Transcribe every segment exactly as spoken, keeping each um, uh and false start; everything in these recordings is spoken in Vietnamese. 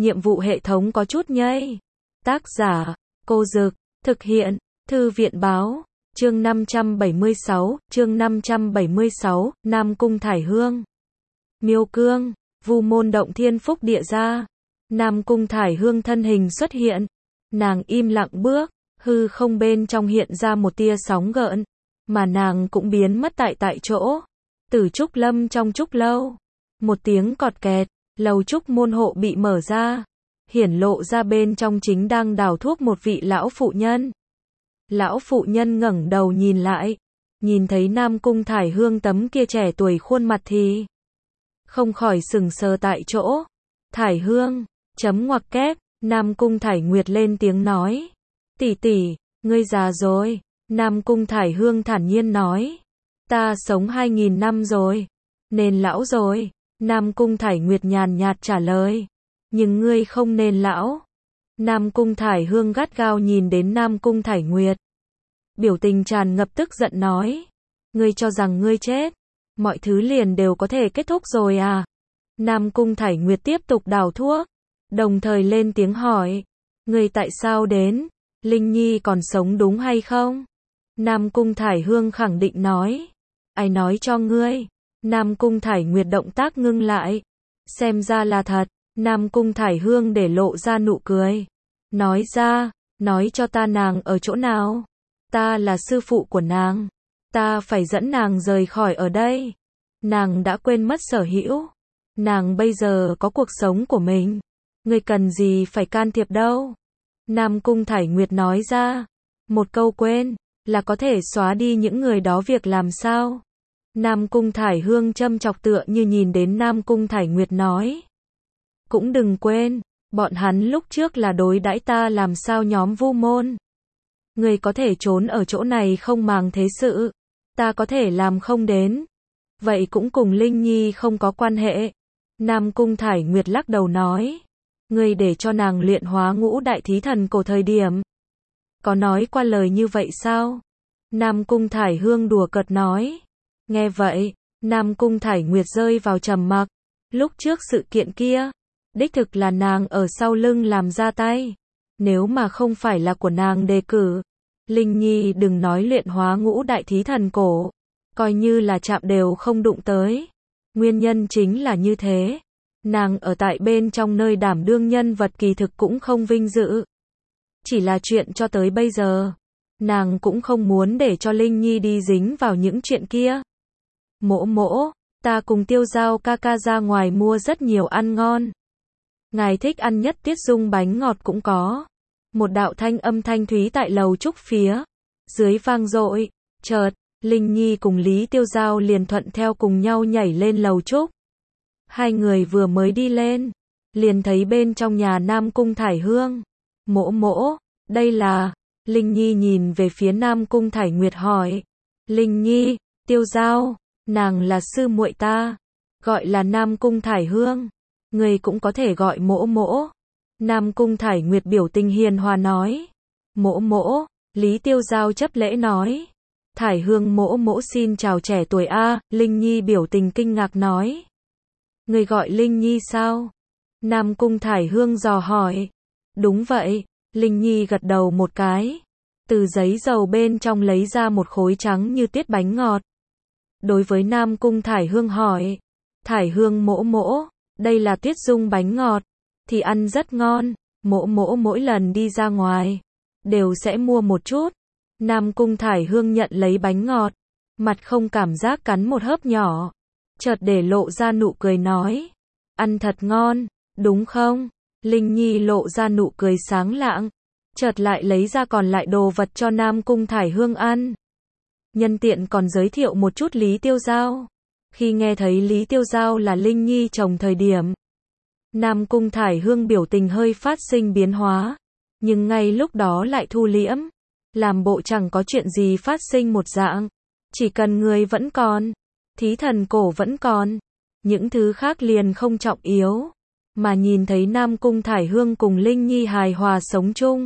nhiệm vụ hệ thống có chút nhây. Tác giả, Cô Dực, thực hiện, Thư viện Báo, chương năm trăm bảy mươi sáu, chương năm trăm bảy mươi sáu, Nam Cung Thải Hương. Miêu Cương, Vu Môn Động Thiên Phúc Địa Gia. Nam Cung Thải Hương thân hình xuất hiện. Nàng im lặng bước, hư không bên trong hiện ra một tia sóng gợn, mà nàng cũng biến mất tại tại chỗ. Tử Trúc Lâm trong trúc lâu, một tiếng cọt kẹt, lầu trúc môn hộ bị mở ra, hiển lộ ra bên trong chính đang đào thuốc một vị lão phụ nhân. Lão phụ nhân ngẩng đầu nhìn lại, nhìn thấy Nam Cung Thải Hương tấm kia trẻ tuổi khuôn mặt thì không khỏi sững sờ tại chỗ. Thải Hương, chấm ngoặc kép, Nam Cung Thải Nguyệt lên tiếng nói. Tỷ tỷ, ngươi già rồi. Nam Cung Thải Hương thản nhiên nói. Ta sống hai nghìn năm rồi, nên lão rồi. Nam Cung Thải Nguyệt nhàn nhạt trả lời. Nhưng ngươi không nên lão. Nam Cung Thải Hương gắt gao nhìn đến Nam Cung Thải Nguyệt. Biểu tình tràn ngập tức giận nói. Ngươi cho rằng ngươi chết, mọi thứ liền đều có thể kết thúc rồi à? Nam Cung Thải Nguyệt tiếp tục đào thuốc, đồng thời lên tiếng hỏi. Ngươi tại sao đến? Linh Nhi còn sống đúng hay không? Nam Cung Thải Hương khẳng định nói. Ai nói cho ngươi? Nam Cung Thải Nguyệt động tác ngưng lại. Xem ra là thật. Nam Cung Thải Hương để lộ ra nụ cười. Nói ra, nói cho ta nàng ở chỗ nào? Ta là sư phụ của nàng. Ta phải dẫn nàng rời khỏi ở đây. Nàng đã quên mất sở hữu. Nàng bây giờ có cuộc sống của mình. Ngươi cần gì phải can thiệp đâu? Nam Cung Thải Nguyệt nói ra. Một câu quên, là có thể xóa đi những người đó việc làm sao? Nam Cung Thải Hương châm chọc tựa như nhìn đến Nam Cung Thải Nguyệt nói. Cũng đừng quên, bọn hắn lúc trước là đối đãi ta làm sao nhóm Vu Môn. Ngươi có thể trốn ở chỗ này không màng thế sự. Ta có thể làm không đến. Vậy cũng cùng Linh Nhi không có quan hệ. Nam Cung Thải Nguyệt lắc đầu nói. Ngươi để cho nàng luyện hóa ngũ đại thí thần cổ thời điểm. Có nói qua lời như vậy sao? Nam Cung Thải Hương đùa cợt nói. Nghe vậy, Nam Cung Thải Nguyệt rơi vào trầm mặc. Lúc trước sự kiện kia, đích thực là nàng ở sau lưng làm ra tay. Nếu mà không phải là của nàng đề cử, Linh Nhi đừng nói luyện hóa ngũ đại thí thần cổ, coi như là chạm đều không đụng tới. Nguyên nhân chính là như thế. Nàng ở tại bên trong nơi đảm đương nhân vật kỳ thực cũng không vinh dự. Chỉ là chuyện cho tới bây giờ, nàng cũng không muốn để cho Linh Nhi đi dính vào những chuyện kia. Mỗ mỗ, ta cùng Tiêu Giao ca ca ra ngoài mua rất nhiều ăn ngon. Ngài thích ăn nhất Tiết Dung bánh ngọt cũng có. Một đạo thanh âm thanh thúy tại lầu trúc phía dưới vang dội. Chợt, Linh Nhi cùng Lý Tiêu Giao liền thuận theo cùng nhau nhảy lên lầu trúc. Hai người vừa mới đi lên, liền thấy bên trong nhà Nam Cung Thải Hương. Mỗ mỗ, đây là... Linh Nhi nhìn về phía Nam Cung Thải Nguyệt hỏi. Linh Nhi, Tiêu Giao, nàng là sư muội ta, gọi là Nam Cung Thải Hương. Người cũng có thể gọi mỗ mỗ. Nam Cung Thải Nguyệt biểu tình hiền hòa nói. Mỗ mỗ, Lý Tiêu Giao chấp lễ nói. Thải Hương mỗ mỗ xin chào trẻ tuổi a. Linh Nhi biểu tình kinh ngạc nói. Người gọi Linh Nhi sao? Nam Cung Thải Hương dò hỏi. Đúng vậy. Linh Nhi gật đầu một cái. Từ giấy dầu bên trong lấy ra một khối trắng như tuyết bánh ngọt. Đối với Nam Cung Thải Hương hỏi. Thải Hương mỗ mỗ, đây là Tuyết Dung bánh ngọt, thì ăn rất ngon. Mỗ mỗ mỗi lần đi ra ngoài, đều sẽ mua một chút. Nam Cung Thải Hương nhận lấy bánh ngọt, mặt không cảm giác cắn một hớp nhỏ. Chợt để lộ ra nụ cười nói. Ăn thật ngon, đúng không? Linh Nhi lộ ra nụ cười sáng lạng. Chợt lại lấy ra còn lại đồ vật cho Nam Cung Thải Hương ăn. Nhân tiện còn giới thiệu một chút Lý Tiêu Giao. Khi nghe thấy Lý Tiêu Giao là Linh Nhi chồng thời điểm, Nam Cung Thải Hương biểu tình hơi phát sinh biến hóa. Nhưng ngay lúc đó lại thu liễm. Làm bộ chẳng có chuyện gì phát sinh một dạng. Chỉ cần người vẫn còn, thí thần cổ vẫn còn, những thứ khác liền không trọng yếu. Mà nhìn thấy Nam Cung Thải Hương cùng Linh Nhi hài hòa sống chung,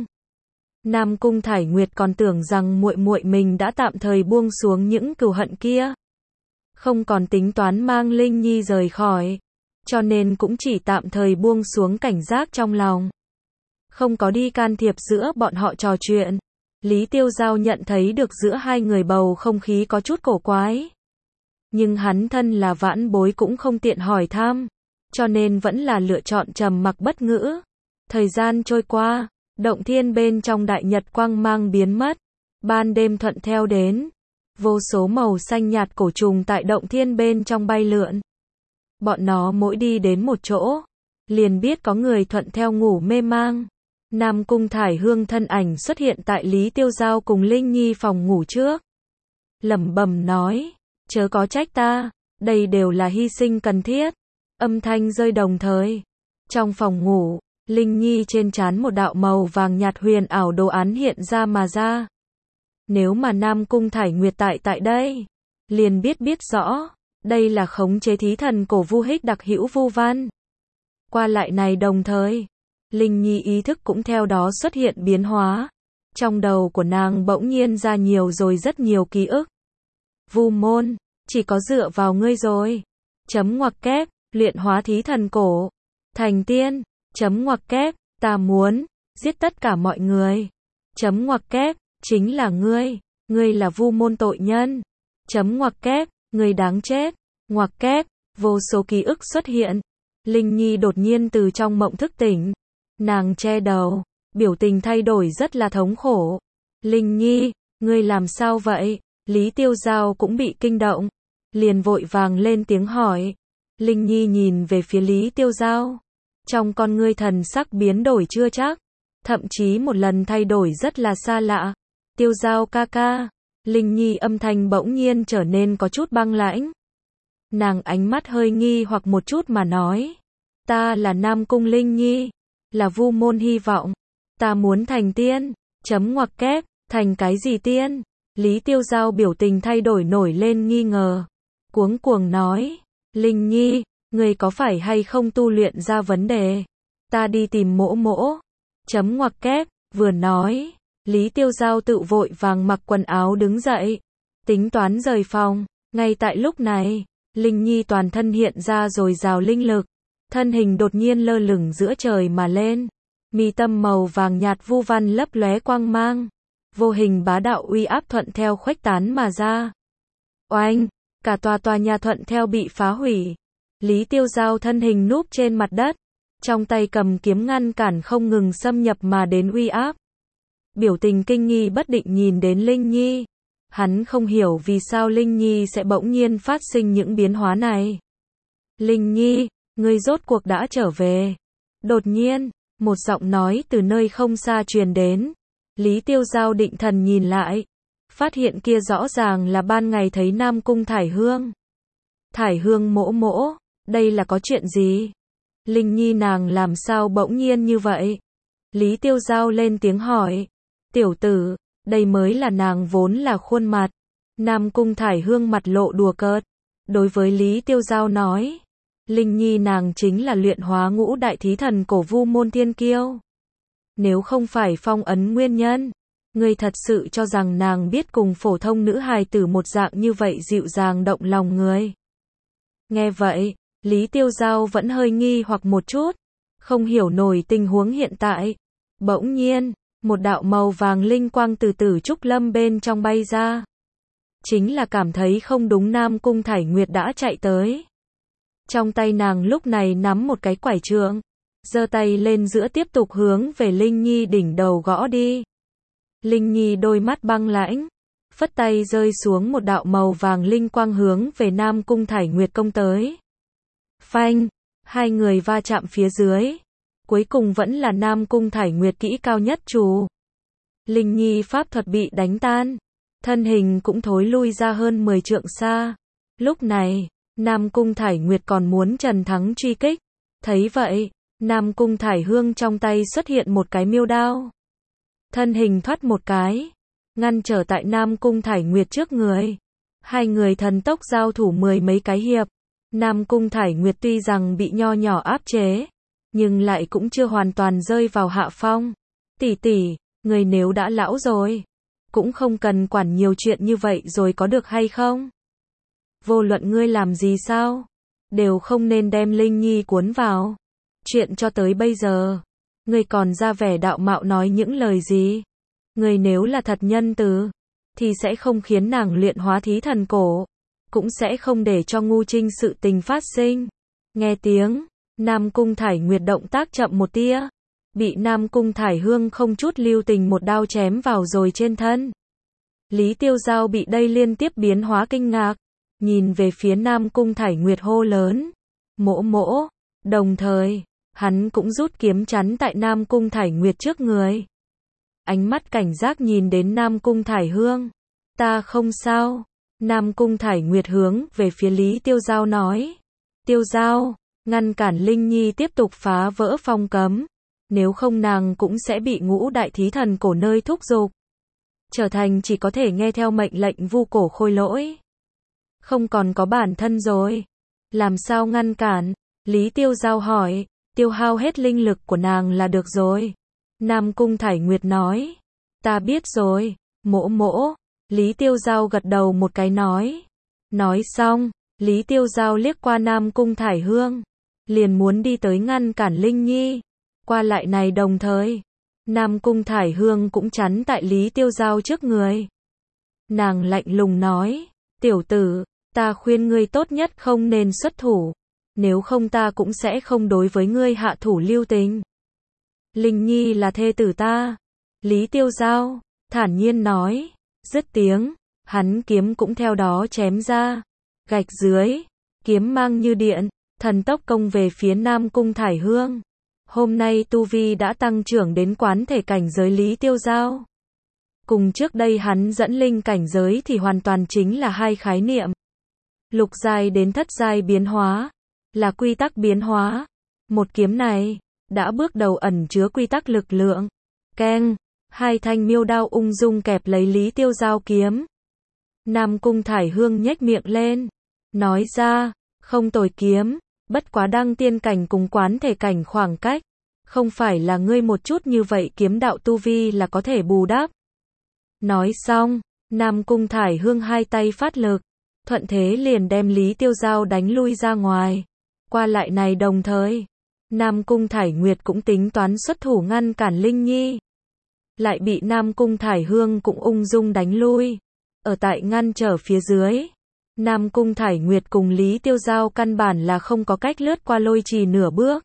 Nam Cung Thải Nguyệt còn tưởng rằng muội muội mình đã tạm thời buông xuống những cừu hận kia, không còn tính toán mang Linh Nhi rời khỏi. cho nên cũng chỉ tạm thời buông xuống cảnh giác trong lòng. Không có đi can thiệp giữa bọn họ trò chuyện. Lý Tiêu Giao nhận thấy được giữa hai người bầu không khí có chút cổ quái. Nhưng hắn thân là vãn bối cũng không tiện hỏi thăm, cho nên vẫn là lựa chọn trầm mặc bất ngữ. Thời gian trôi qua, động thiên bên trong đại nhật quang mang biến mất, ban đêm thuận theo đến. Vô số màu xanh nhạt cổ trùng tại động thiên bên trong bay lượn. Bọn nó mỗi đi đến một chỗ, liền biết có người thuận theo ngủ mê mang. Nam Cung Thải Hương thân ảnh xuất hiện tại Lý Tiêu Giao cùng Linh Nhi phòng ngủ trước. Lẩm bẩm nói, chớ có trách ta, đây đều là hy sinh cần thiết. Âm thanh rơi đồng thời. Trong phòng ngủ, Linh Nhi trên trán một đạo màu vàng nhạt huyền ảo đồ án hiện ra mà ra. Nếu mà Nam Cung Thải Nguyệt tại tại đây, liền biết biết rõ, đây là khống chế thí thần cổ vu hích đặc hữu vu văn. Qua lại này đồng thời, Linh Nhi ý thức cũng theo đó xuất hiện biến hóa. Trong đầu của nàng bỗng nhiên ra nhiều rồi rất nhiều ký ức. Vu môn, chỉ có dựa vào ngươi rồi. Chấm ngoặc kép, luyện hóa thí thần cổ. Thành tiên, chấm ngoặc kép, ta muốn, giết tất cả mọi người. Chấm ngoặc kép, chính là ngươi, ngươi là vu môn tội nhân. Chấm ngoặc kép, ngươi đáng chết. Ngoặc kép, vô số ký ức xuất hiện. Linh Nhi đột nhiên từ trong mộng thức tỉnh. Nàng che đầu, biểu tình thay đổi rất là thống khổ. Linh Nhi, ngươi làm sao vậy? Lý Tiêu Giao cũng bị kinh động, liền vội vàng lên tiếng hỏi. Linh Nhi nhìn về phía Lý Tiêu Giao, trong con ngươi thần sắc biến đổi chưa chắc, thậm chí một lần thay đổi rất là xa lạ. Tiêu Giao ca ca. Linh Nhi âm thanh bỗng nhiên trở nên có chút băng lãnh. Nàng ánh mắt hơi nghi hoặc một chút mà nói, ta là Nam Cung Linh Nhi, là vu môn hy vọng, ta muốn thành tiên. Chấm ngoặc kép, thành cái gì tiên? Lý Tiêu Giao biểu tình thay đổi nổi lên nghi ngờ, cuống cuồng nói, Linh Nhi, ngươi có phải hay không tu luyện ra vấn đề? Ta đi tìm mỗ mỗ. Chấm ngoặc kép, vừa nói, Lý Tiêu Giao tự vội vàng mặc quần áo đứng dậy, tính toán rời phòng. Ngay tại lúc này, Linh Nhi toàn thân hiện ra dồi dào linh lực, thân hình đột nhiên lơ lửng giữa trời mà lên, mi tâm màu vàng nhạt vu văn lấp lóe quang mang, vô hình bá đạo uy áp thuận theo khuếch tán mà ra. Oanh, cả tòa tòa nhà thuận theo bị phá hủy. Lý Tiêu Giao thân hình núp trên mặt đất, trong tay cầm kiếm ngăn cản không ngừng xâm nhập mà đến uy áp. Biểu tình kinh nghi bất định nhìn đến Linh Nhi. Hắn không hiểu vì sao Linh Nhi sẽ bỗng nhiên phát sinh những biến hóa này. Linh Nhi, ngươi rốt cuộc đã trở về. Đột nhiên, một giọng nói từ nơi không xa truyền đến. Lý Tiêu Giao định thần nhìn lại, phát hiện kia rõ ràng là ban ngày thấy Nam Cung Thải Hương. Thải Hương mỗ mỗ, đây là có chuyện gì? Linh Nhi nàng làm sao bỗng nhiên như vậy? Lý Tiêu Giao lên tiếng hỏi. Tiểu tử, đây mới là nàng vốn là khuôn mặt. Nam Cung Thải Hương mặt lộ đùa cợt. Đối với Lý Tiêu Giao nói, Linh Nhi nàng chính là luyện hóa ngũ đại thí thần cổ vu môn thiên kiêu. Nếu không phải phong ấn nguyên nhân, ngươi thật sự cho rằng nàng biết cùng phổ thông nữ hài tử một dạng như vậy dịu dàng động lòng người. Nghe vậy, Lý Tiêu Giao vẫn hơi nghi hoặc một chút, không hiểu nổi tình huống hiện tại. Bỗng nhiên, một đạo màu vàng linh quang từ Tử Trúc Lâm bên trong bay ra. Chính là cảm thấy không đúng, Nam Cung Thải Nguyệt đã chạy tới. Trong tay nàng lúc này nắm một cái quải trượng, giơ tay lên giữa tiếp tục hướng về Linh Nhi đỉnh đầu gõ đi. Linh Nhi đôi mắt băng lãnh, phất tay rơi xuống một đạo màu vàng linh quang hướng về Nam Cung Thải Nguyệt công tới. Phanh, hai người va chạm phía dưới. Cuối cùng vẫn là Nam Cung Thải Nguyệt kỹ cao nhất trù. Linh Nhi pháp thuật bị đánh tan, thân hình cũng thối lui ra hơn mười trượng xa. Lúc này, Nam Cung Thải Nguyệt còn muốn Trần Thắng truy kích. Thấy vậy, Nam Cung Thải Hương trong tay xuất hiện một cái miêu đao. Thân hình thoát một cái, ngăn trở tại Nam Cung Thải Nguyệt trước người. Hai người thần tốc giao thủ mười mấy cái hiệp. Nam Cung Thải Nguyệt tuy rằng bị nho nhỏ áp chế, nhưng lại cũng chưa hoàn toàn rơi vào hạ phong. Tỷ tỷ, người nếu đã lão rồi, cũng không cần quản nhiều chuyện như vậy rồi có được hay không? Vô luận ngươi làm gì sao? đều không nên đem Linh Nhi cuốn vào. Chuyện cho tới bây giờ, ngươi còn ra vẻ đạo mạo nói những lời gì? Ngươi nếu là thật nhân từ, thì sẽ không khiến nàng luyện hóa thí thần cổ, cũng sẽ không để cho ngu trinh sự tình phát sinh. Nghe tiếng, Nam Cung Thải Nguyệt động tác chậm một tia, bị Nam Cung Thải Hương không chút lưu tình một đao chém vào rồi trên thân. Lý Tiêu Giao bị đây liên tiếp biến hóa kinh ngạc, nhìn về phía Nam Cung Thải Nguyệt hô lớn, mỗ mỗ, đồng thời, hắn cũng rút kiếm chắn tại Nam Cung Thải Nguyệt trước người. Ánh mắt cảnh giác nhìn đến Nam Cung Thải Hương, ta không sao. Nam Cung Thải Nguyệt hướng về phía Lý Tiêu Giao nói, Tiêu Giao, ngăn cản Linh Nhi tiếp tục phá vỡ phong cấm, nếu không nàng cũng sẽ bị ngũ đại thí thần cổ nơi thúc giục, trở thành chỉ có thể nghe theo mệnh lệnh vu cổ khôi lỗi, không còn có bản thân rồi. Làm sao ngăn cản? Lý Tiêu Giao hỏi, tiêu hao hết linh lực của nàng là được rồi. Nam Cung Thải Nguyệt nói, ta biết rồi, mỗ mỗ. Lý Tiêu Giao gật đầu một cái nói. Nói xong, Lý Tiêu Giao liếc qua Nam Cung Thải Hương, liền muốn đi tới ngăn cản Linh Nhi. Qua lại này đồng thời, Nam Cung Thải Hương cũng chắn tại Lý Tiêu Giao trước người. Nàng lạnh lùng nói, tiểu tử, ta khuyên ngươi tốt nhất không nên xuất thủ, nếu không ta cũng sẽ không đối với ngươi hạ thủ lưu tình. Linh Nhi là thê tử ta. Lý Tiêu Giao thản nhiên nói. Dứt tiếng, hắn kiếm cũng theo đó chém ra. Gạch dưới, kiếm mang như điện, thần tốc công về phía Nam Cung Thải Hương. Hôm nay tu vi đã tăng trưởng đến quán thể cảnh giới Lý Tiêu Giao. Cùng trước đây hắn dẫn linh cảnh giới thì hoàn toàn chính là hai khái niệm. Lục giai đến thất giai biến hóa, là quy tắc biến hóa. Một kiếm này, đã bước đầu ẩn chứa quy tắc lực lượng. Keng, hai thanh miêu đao ung dung kẹp lấy Lý Tiêu Giao kiếm. Nam Cung Thải Hương nhếch miệng lên, nói ra, không tồi kiếm, bất quá đăng tiên cảnh cùng quán thể cảnh khoảng cách, không phải là ngươi một chút như vậy kiếm đạo tu vi là có thể bù đắp. Nói xong, Nam Cung Thải Hương hai tay phát lực, thuận thế liền đem Lý Tiêu Giao đánh lui ra ngoài. Qua lại này đồng thời, Nam Cung Thải Nguyệt cũng tính toán xuất thủ ngăn cản Linh Nhi, lại bị Nam Cung Thải Hương cũng ung dung đánh lui. Ở tại ngăn trở phía dưới, Nam Cung Thải Nguyệt cùng Lý Tiêu Giao căn bản là không có cách lướt qua lôi trì nửa bước.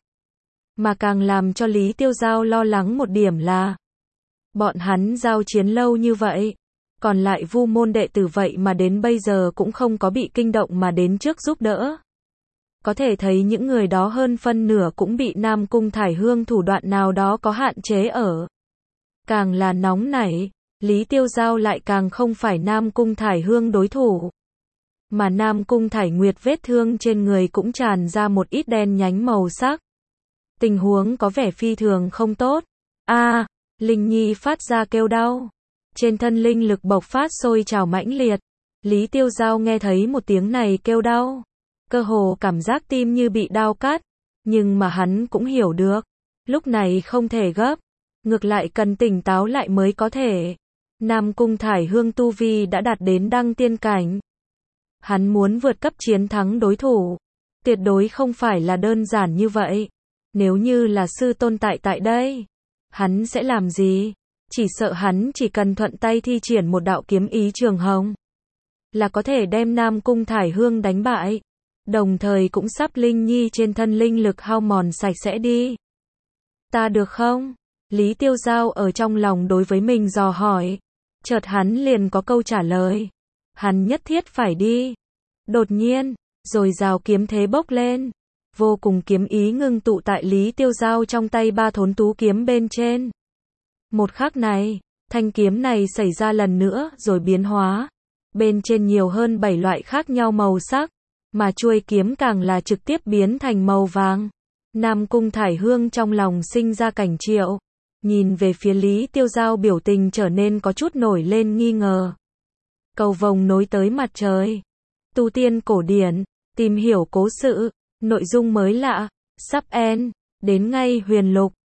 Mà càng làm cho Lý Tiêu Giao lo lắng một điểm là, bọn hắn giao chiến lâu như vậy, còn lại Vu môn đệ tử vậy mà đến bây giờ cũng không có bị kinh động mà đến trước giúp đỡ. Có thể thấy những người đó hơn phân nửa cũng bị Nam Cung Thải Hương thủ đoạn nào đó có hạn chế ở. Càng là nóng nảy, Lý Tiêu Giao lại càng không phải Nam Cung Thải Hương đối thủ. Mà Nam Cung Thải Nguyệt vết thương trên người cũng tràn ra một ít đen nhánh màu sắc. Tình huống có vẻ phi thường không tốt. A, à, Linh Nhi phát ra kêu đau. Trên thân linh lực bộc phát sôi trào mãnh liệt. Lý Tiêu Giao nghe thấy một tiếng này kêu đau, cơ hồ cảm giác tim như bị đao cắt. Nhưng mà hắn cũng hiểu được, lúc này không thể gấp, ngược lại cần tỉnh táo lại mới có thể. Nam Cung Thải Hương tu vi đã đạt đến đăng tiên cảnh. Hắn muốn vượt cấp chiến thắng đối thủ, tuyệt đối không phải là đơn giản như vậy. Nếu như là sư tôn tại tại đây, hắn sẽ làm gì? Chỉ sợ hắn chỉ cần thuận tay thi triển một đạo kiếm ý trường hồng, là có thể đem Nam Cung Thải Hương đánh bại. Đồng thời cũng sắp Linh Nhi trên thân linh lực hao mòn sạch sẽ đi. Ta được không? Lý Tiêu Giao ở trong lòng đối với mình dò hỏi. Chợt hắn liền có câu trả lời. Hắn nhất thiết phải đi. Đột nhiên, rồi rào kiếm thế bốc lên. Vô cùng kiếm ý ngưng tụ tại Lý Tiêu Giao trong tay ba thốn tú kiếm bên trên. Một khắc này, thanh kiếm này xảy ra lần nữa rồi biến hóa. Bên trên nhiều hơn bảy loại khác nhau màu sắc, mà chuôi kiếm càng là trực tiếp biến thành màu vàng. Nam Cung Thải Hương trong lòng sinh ra cảnh triệu, nhìn về phía Lý Tiêu Giao biểu tình trở nên có chút nổi lên nghi ngờ. Cầu vồng nối tới mặt trời. Tu tiên cổ điển, tìm hiểu cố sự, nội dung mới lạ, sắp end, đến ngay huyền lục.